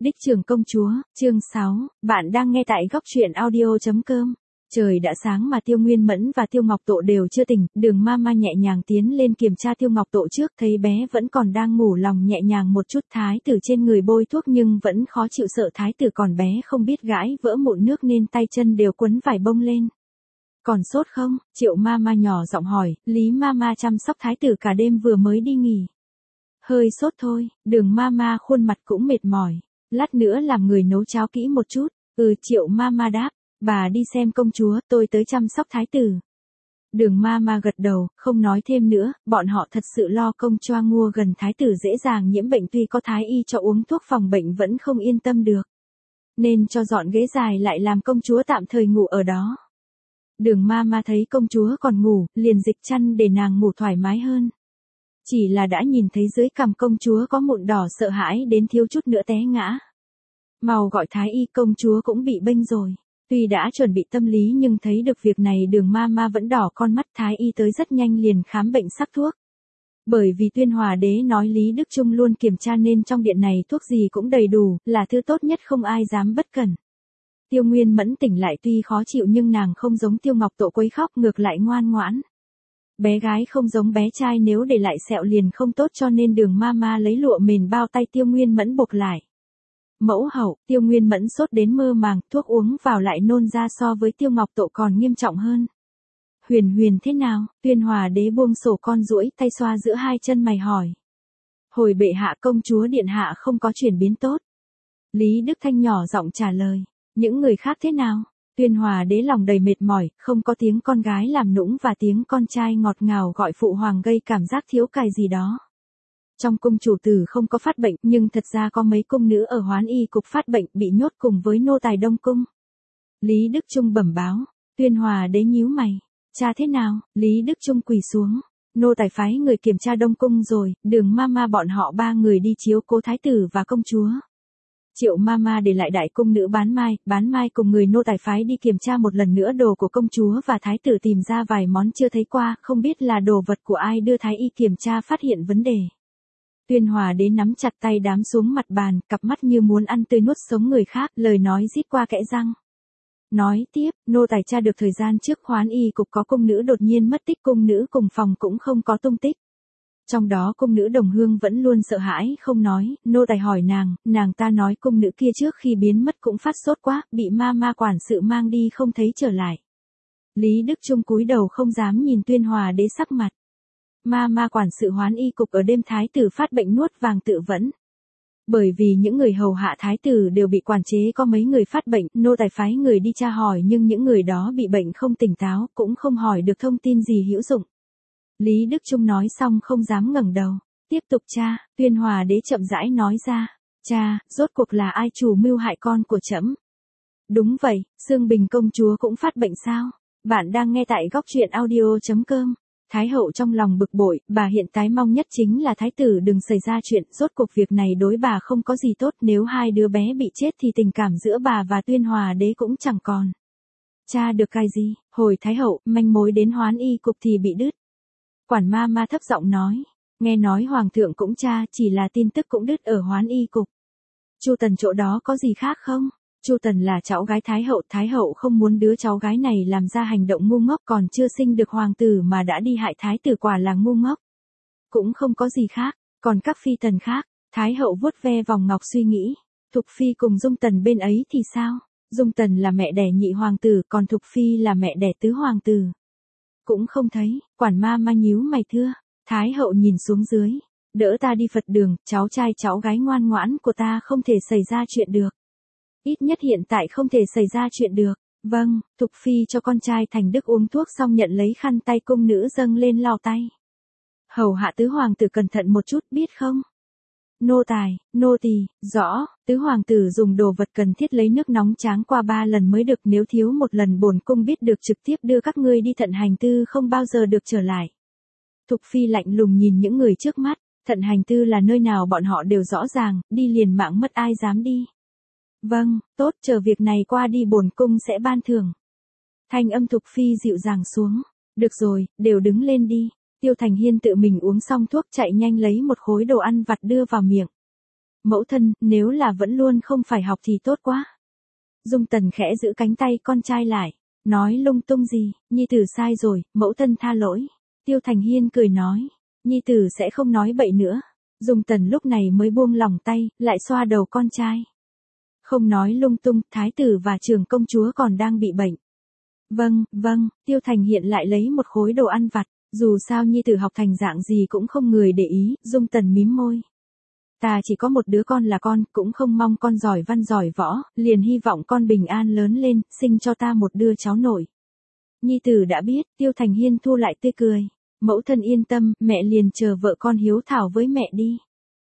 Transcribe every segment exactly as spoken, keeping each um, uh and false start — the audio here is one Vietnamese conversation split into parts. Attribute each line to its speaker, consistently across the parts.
Speaker 1: Đích trưởng công chúa, chương sáu, bạn đang nghe tại góc truyện audio chấm com. Trời đã sáng mà Tiêu Nguyên Mẫn và Tiêu Ngọc Tộ đều chưa tỉnh, Đường Mama nhẹ nhàng tiến lên kiểm tra Tiêu Ngọc Tộ trước, thấy bé vẫn còn đang ngủ, lòng nhẹ nhàng một chút. Thái tử trên người bôi thuốc nhưng vẫn khó chịu, sợ thái tử còn bé không biết gãi vỡ mụn nước nên tay chân đều quấn vải bông lên. Còn sốt không? Triệu Mama nhỏ giọng hỏi. Lý Mama chăm sóc thái tử cả đêm vừa mới đi nghỉ. Hơi sốt thôi. Đường Mama khuôn mặt cũng mệt mỏi. Lát nữa làm người nấu cháo kỹ một chút. Ừ, Triệu Mama đáp. Bà đi xem công chúa, tôi tới chăm sóc thái tử. Đường Mama gật đầu, không nói thêm nữa, bọn họ thật sự lo công choa ngua gần thái tử dễ dàng nhiễm bệnh, tuy có thái y cho uống thuốc phòng bệnh vẫn không yên tâm được. Nên cho dọn ghế dài lại làm công chúa tạm thời ngủ ở đó. Đường Mama thấy công chúa còn ngủ, liền dịch chăn để nàng ngủ thoải mái hơn. Chỉ là đã nhìn thấy dưới cằm công chúa có mụn đỏ, sợ hãi đến thiếu chút nữa té ngã. Mau gọi thái y, công chúa cũng bị bênh rồi. Tuy đã chuẩn bị tâm lý nhưng thấy được việc này Đường Mama vẫn đỏ con mắt. Thái y tới rất nhanh liền khám bệnh sắc thuốc. Bởi vì Tuyên Hòa đế nói Lý Đức Trung luôn kiểm tra nên trong điện này thuốc gì cũng đầy đủ, là thứ tốt nhất, không ai dám bất cẩn. Tiêu Nguyên Mẫn tỉnh lại tuy khó chịu nhưng nàng không giống Tiêu Ngọc Tộ quấy khóc, ngược lại ngoan ngoãn. Bé gái không giống bé trai, nếu để lại sẹo liền không tốt, cho nên Đường Mama lấy lụa mền bao tay Tiêu Nguyên Mẫn buộc lại. Mẫu hậu, Tiêu Nguyên Mẫn sốt đến mơ màng, thuốc uống vào lại nôn ra, so với Tiêu Ngọc Tộ còn nghiêm trọng hơn. Huyền Huyền thế nào? Tuyên Hòa đế buông sổ con, duỗi tay xoa giữa hai chân mày hỏi. Hồi bệ hạ, công chúa điện hạ không có chuyển biến tốt. Lý Đức Thanh nhỏ giọng trả lời. Những người khác thế nào? Tuyên Hòa đế lòng đầy mệt mỏi, không có tiếng con gái làm nũng và tiếng con trai ngọt ngào gọi phụ hoàng gây cảm giác thiếu cài gì đó. Trong cung chủ tử không có phát bệnh, nhưng thật ra có mấy cung nữ ở Hoán Y cục phát bệnh, bị nhốt cùng với nô tài Đông cung. Lý Đức Trung bẩm báo. Tuyên Hòa đế nhíu mày. Cha thế nào? Lý Đức Trung quỳ xuống. Nô tài phái người kiểm tra Đông cung rồi, Đường Mama bọn họ ba người đi chiếu cố thái tử và công chúa. Triệu Mama để lại đại cung nữ Bán Mai, Bán Mai cùng người nô tài phái đi kiểm tra một lần nữa đồ của công chúa và thái tử, tìm ra vài món chưa thấy qua, không biết là đồ vật của ai, đưa thái y kiểm tra phát hiện vấn đề. Tuyên Hòa đế nắm chặt tay đám xuống mặt bàn, cặp mắt như muốn ăn tươi nuốt sống người khác, lời nói rít qua kẽ răng. Nói tiếp, nô tài tra được thời gian trước Hoán Y cục có cung nữ đột nhiên mất tích, cung nữ cùng phòng cũng không có tung tích. Trong đó cung nữ Đồng Hương vẫn luôn sợ hãi không nói, nô tài hỏi nàng, nàng ta nói cung nữ kia trước khi biến mất cũng phát sốt quá, bị Mama quản sự mang đi không thấy trở lại. Lý Đức Trung cúi đầu không dám nhìn Tuyên Hòa đế sắc mặt. Mama quản sự Hoán Y cục ở đêm thái tử phát bệnh nuốt vàng tự vẫn. Bởi vì những người hầu hạ thái tử đều bị quản chế, có mấy người phát bệnh, nô tài phái người đi tra hỏi nhưng những người đó bị bệnh không tỉnh táo, cũng không hỏi được thông tin gì hữu dụng. Lý Đức Trung nói xong không dám ngẩng đầu. Tiếp tục tra, Tuyên Hòa đế chậm rãi nói ra. Cha, rốt cuộc là ai chủ mưu hại con của trẫm? Đúng vậy, Sương Bình công chúa cũng phát bệnh sao? Bạn đang nghe tại góc truyện audio chấm com. Thái hậu trong lòng bực bội, bà hiện tại mong nhất chính là thái tử đừng xảy ra chuyện, rốt cuộc việc này đối bà không có gì tốt, nếu hai đứa bé bị chết thì tình cảm giữa bà và Tuyên Hòa đế cũng chẳng còn. Cha được cái gì? Hồi thái hậu, manh mối đến Hoán Y cục thì bị đứt. Quản Mama thấp giọng nói, nghe nói hoàng thượng cũng tra, chỉ là tin tức cũng đứt ở Hoán Y cục. Chu Tần chỗ đó có gì khác không? Chu Tần là cháu gái thái hậu, thái hậu không muốn đứa cháu gái này làm ra hành động ngu ngốc, còn chưa sinh được hoàng tử mà đã đi hại thái tử, quả là ngu ngốc. Cũng không có gì khác, còn các phi tần khác, thái hậu vuốt ve vòng ngọc suy nghĩ, Thục phi cùng Dung Tần bên ấy thì sao? Dung Tần là mẹ đẻ nhị hoàng tử, còn Thục phi là mẹ đẻ tứ hoàng tử. Cũng không thấy. Quản Mama nhíu mày thưa. Thái hậu nhìn xuống dưới. Đỡ ta đi Phật đường, cháu trai cháu gái ngoan ngoãn của ta không thể xảy ra chuyện được. Ít nhất hiện tại không thể xảy ra chuyện được. Vâng, Thục phi cho con trai Thành Đức uống thuốc xong nhận lấy khăn tay cung nữ dâng lên lau tay. Hầu hạ tứ hoàng tử cẩn thận một chút, biết không? Nô tài, nô tỳ, rõ, tứ hoàng tử dùng đồ vật cần thiết lấy nước nóng tráng qua ba lần mới được, nếu thiếu một lần bổn cung biết được trực tiếp đưa các ngươi đi thận hành tư, không bao giờ được trở lại. Thục phi lạnh lùng nhìn những người trước mắt, thận hành tư là nơi nào bọn họ đều rõ ràng, đi liền mạng mất ai dám đi. Vâng, tốt, chờ việc này qua đi bổn cung sẽ ban thưởng. Thanh âm Thục phi dịu dàng xuống. Được rồi, đều đứng lên đi. Tiêu Thành Hiên tự mình uống xong thuốc chạy nhanh lấy một khối đồ ăn vặt đưa vào miệng. Mẫu thân, nếu là vẫn luôn không phải học thì tốt quá. Dung Tần khẽ giữ cánh tay con trai lại, nói lung tung gì, nhi tử sai rồi, mẫu thân tha lỗi. Tiêu Thành Hiên cười nói, nhi tử sẽ không nói bậy nữa. Dung Tần lúc này mới buông lỏng tay, lại xoa đầu con trai. Không nói lung tung, thái tử và trưởng công chúa còn đang bị bệnh. Vâng, vâng, Tiêu Thành Hiện lại lấy một khối đồ ăn vặt, dù sao nhi tử học thành dạng gì cũng không người để ý, Dung Tần mím môi. Ta chỉ có một đứa con là con, cũng không mong con giỏi văn giỏi võ, liền hy vọng con bình an lớn lên, sinh cho ta một đứa cháu nội. Nhi tử đã biết, Tiêu Thành Hiên thu lại tươi cười. Mẫu thân yên tâm, mẹ liền chờ vợ con hiếu thảo với mẹ đi.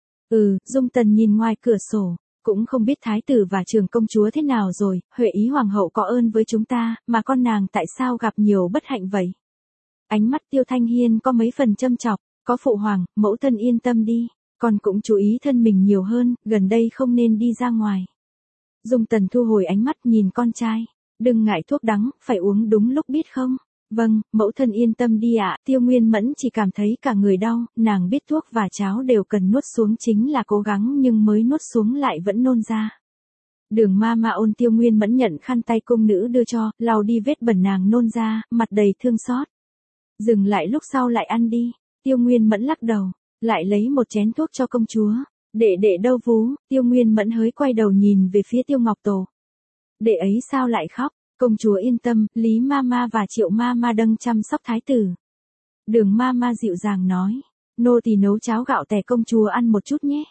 Speaker 1: Ừ, Dung Tần nhìn ngoài cửa sổ, cũng không biết thái tử và trưởng công chúa thế nào rồi, Huệ Ý hoàng hậu có ơn với chúng ta, mà con nàng tại sao gặp nhiều bất hạnh vậy? Ánh mắt Tiêu Thanh Hiên có mấy phần châm chọc, có phụ hoàng, mẫu thân yên tâm đi, con cũng chú ý thân mình nhiều hơn, gần đây không nên đi ra ngoài. Dung Tần thu hồi ánh mắt nhìn con trai, đừng ngại thuốc đắng, phải uống đúng lúc biết không? Vâng, mẫu thân yên tâm đi ạ. Tiêu Nguyên Mẫn chỉ cảm thấy cả người đau, nàng biết thuốc và cháo đều cần nuốt xuống chính là cố gắng nhưng mới nuốt xuống lại vẫn nôn ra. Đường ma ma ôn Tiêu Nguyên Mẫn nhận khăn tay cung nữ đưa cho, lau đi vết bẩn nàng nôn ra, mặt đầy thương xót. Dừng lại lúc sau lại ăn đi. Tiêu Nguyên Mẫn lắc đầu, lại lấy một chén thuốc cho công chúa. Đệ đệ đâu vú? Tiêu Nguyên Mẫn hới quay đầu nhìn về phía Tiêu Ngọc Tổ. Đệ ấy sao lại khóc? Công chúa yên tâm, Lý Mama và Triệu Mama đang chăm sóc thái tử. Đường Mama dịu dàng nói, nô tỳ nấu cháo gạo tẻ công chúa ăn một chút nhé.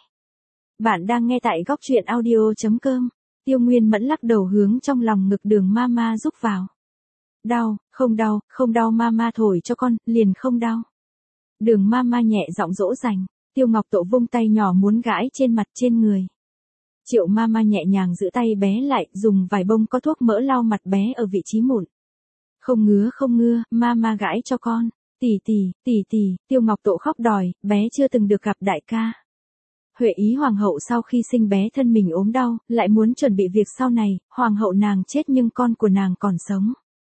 Speaker 1: Bạn đang nghe tại góc truyện audio chấm com. Tiêu Nguyên Mẫn lắc đầu hướng trong lòng ngực Đường Mama rúc vào. Đau, không đau, không đau Mama thổi cho con, liền không đau. Đường Mama nhẹ giọng dỗ dành, Tiêu Ngọc Tổ vung tay nhỏ muốn gãi trên mặt trên người. Triệu Mama nhẹ nhàng giữ tay bé lại, dùng vài bông có thuốc mỡ lau mặt bé ở vị trí mụn. Không ngứa không ngứa, Mama gãi cho con. Tỷ tỷ, tỷ tỷ, Tiêu Ngọc Tổ khóc đòi, bé chưa từng được gặp đại ca. Huệ Ý hoàng hậu sau khi sinh bé thân mình ốm đau, lại muốn chuẩn bị việc sau này, hoàng hậu nàng chết nhưng con của nàng còn sống.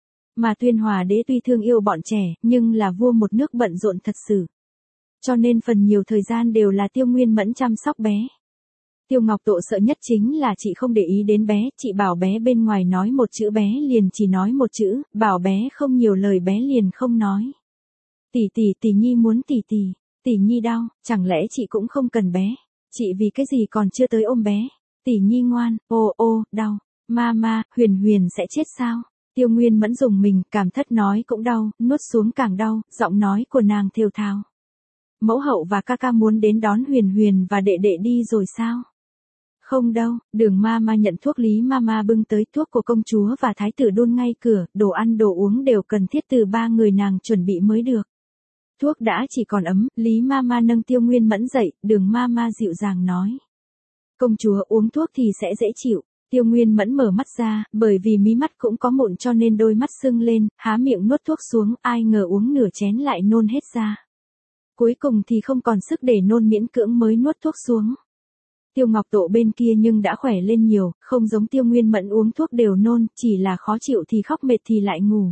Speaker 1: Mà Tuyên Hòa đế tuy thương yêu bọn trẻ, nhưng là vua một nước bận rộn thật sự. Cho nên phần nhiều thời gian đều là Tiêu Nguyên Mẫn chăm sóc bé. Tiêu Ngọc Tổ sợ nhất chính là chị không để ý đến bé, chị bảo bé bên ngoài nói một chữ bé liền chỉ nói một chữ, bảo bé không nhiều lời bé liền không nói. Tỷ tỷ tỷ nhi muốn tỷ tỷ, tỷ nhi đau, chẳng lẽ chị cũng không cần bé, chị vì cái gì còn chưa tới ôm bé, tỷ nhi ngoan, ô ô, đau, Mama, Huyền Huyền sẽ chết sao? Tiêu Nguyên Mẫn dùng mình, cảm thất nói cũng đau, nuốt xuống càng đau, giọng nói của nàng thều thào. Mẫu hậu và ca ca muốn đến đón Huyền Huyền và đệ đệ đi rồi sao? Không đâu, Đường Mama nhận thuốc Lý Mama bưng tới, thuốc của công chúa và thái tử đun ngay cửa, đồ ăn đồ uống đều cần thiết từ ba người nàng chuẩn bị mới được. Thuốc đã chỉ còn ấm, Lý Mama nâng Tiêu Nguyên Mẫn dậy, Đường Mama dịu dàng nói. Công chúa uống thuốc thì sẽ dễ chịu. Tiêu Nguyên Mẫn mở mắt ra, bởi vì mí mắt cũng có mụn cho nên đôi mắt sưng lên, há miệng nuốt thuốc xuống, ai ngờ uống nửa chén lại nôn hết ra. Cuối cùng thì không còn sức để nôn, miễn cưỡng mới nuốt thuốc xuống. Tiêu Ngọc Tổ bên kia nhưng đã khỏe lên nhiều, không giống Tiêu Nguyên Mẫn uống thuốc đều nôn, chỉ là khó chịu thì khóc, mệt thì lại ngủ.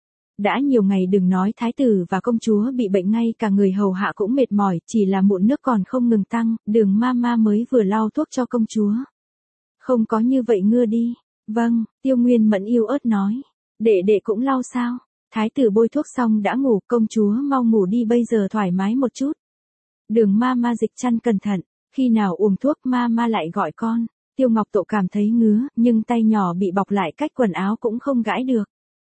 Speaker 1: Đã nhiều ngày đừng nói thái tử và công chúa bị bệnh, ngay cả người hầu hạ cũng mệt mỏi, chỉ là mụn nước còn không ngừng tăng, Đường Mama mới vừa lau thuốc cho công chúa. Không có như vậy ngưa đi. Vâng, Tiêu Nguyên Mẫn yêu ớt nói. Đệ đệ cũng lau sao? Thái tử bôi thuốc xong đã ngủ, công chúa mau ngủ đi, bây giờ thoải mái một chút. Đường Mama dịch chăn cẩn thận, khi nào uống thuốc Mama lại gọi con. Tiêu Ngọc Tổ cảm thấy ngứa, nhưng tay nhỏ bị bọc lại cách quần áo cũng không gãi được.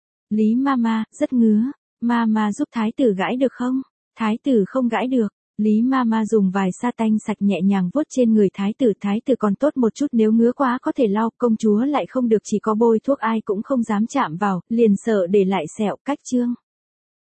Speaker 1: Lý Mama, rất ngứa, Mama giúp thái tử gãi được không? Thái tử không gãi được. Lý Mama dùng vài sa tanh sạch nhẹ nhàng vuốt trên người thái tử, thái tử còn tốt một chút, nếu ngứa quá có thể lau, công chúa lại không được, chỉ có bôi thuốc ai cũng không dám chạm vào, liền sợ để lại sẹo. Cách chương